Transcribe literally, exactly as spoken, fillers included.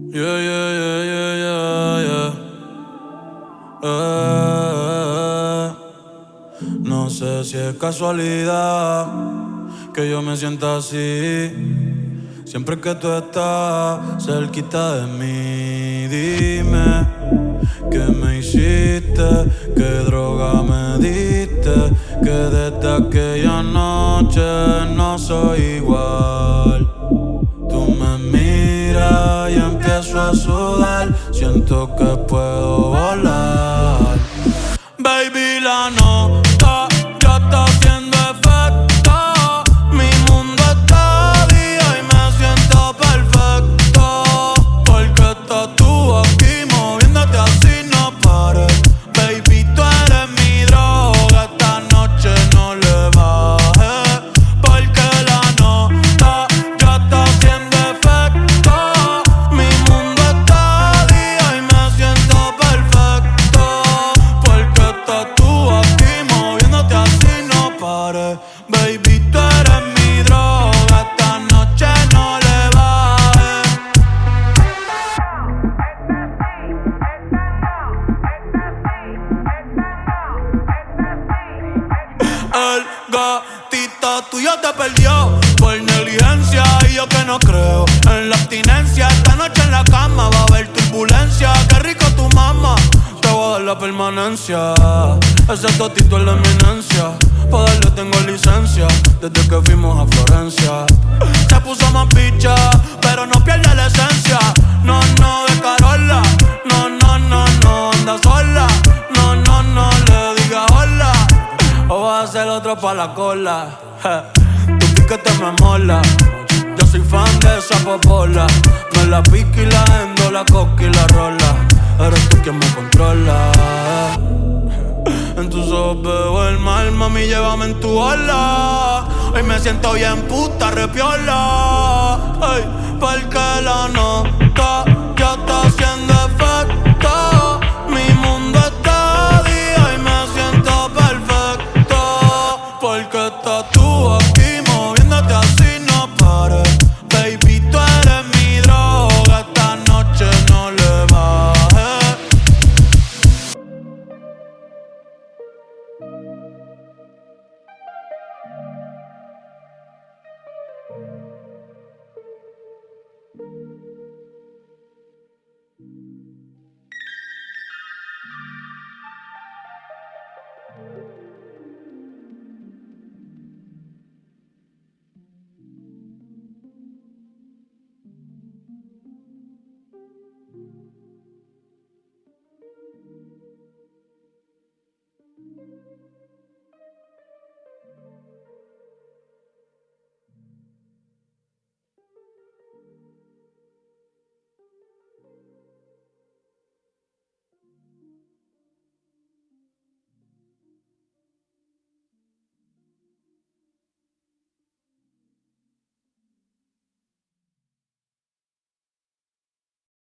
Yeah, yeah, yeah, yeah, yeah, yeah. Eh, no sé si es casualidad que yo me sienta así. Siempre que tú estás cerquita de mí, dime qué me hiciste, qué droga me diste, que desde aquella noche no soy igual. Tú me miras y empiezo a sudar, siento que puedo volar. Baby, la nota ya está haciendo efecto. Mi mundo está día y me siento perfecto, porque estás tú aquí moviéndote así, no pares. Baby, tú eres mi droga, esta noche no le bajes, porque la nota ya está haciendo efecto. Mi mundo está día y me siento perfecto, porque estás tú aquí moviéndote así, no pares. Baby, tú eres mi droga, esta noche no le bajes. El gatito tuyo te perdió por negligencia, y yo que no creo en la abstinencia. Esta noche en la cama va a haber turbulencia. Qué rico tu mamá, te voy a dar la permanencia. Ese totito es la eminencia, pa' darle tengo licencia desde que fuimos a Florencia. Se puso más picha, pero no pierde la esencia. No, no, de Carola. No, no, no, no, anda sola. No, no, no, le digas hola, o vas a ser otro pa' la cola. Je, tu piquete me mola. Yo soy fan de esa popola. No la pique y la endo, la coca y la rola. Eres tú quien me controla. En tus ojos veo el mal, mami, llévame en tu ola. Hoy me siento bien puta, repiola. Ay, porque la no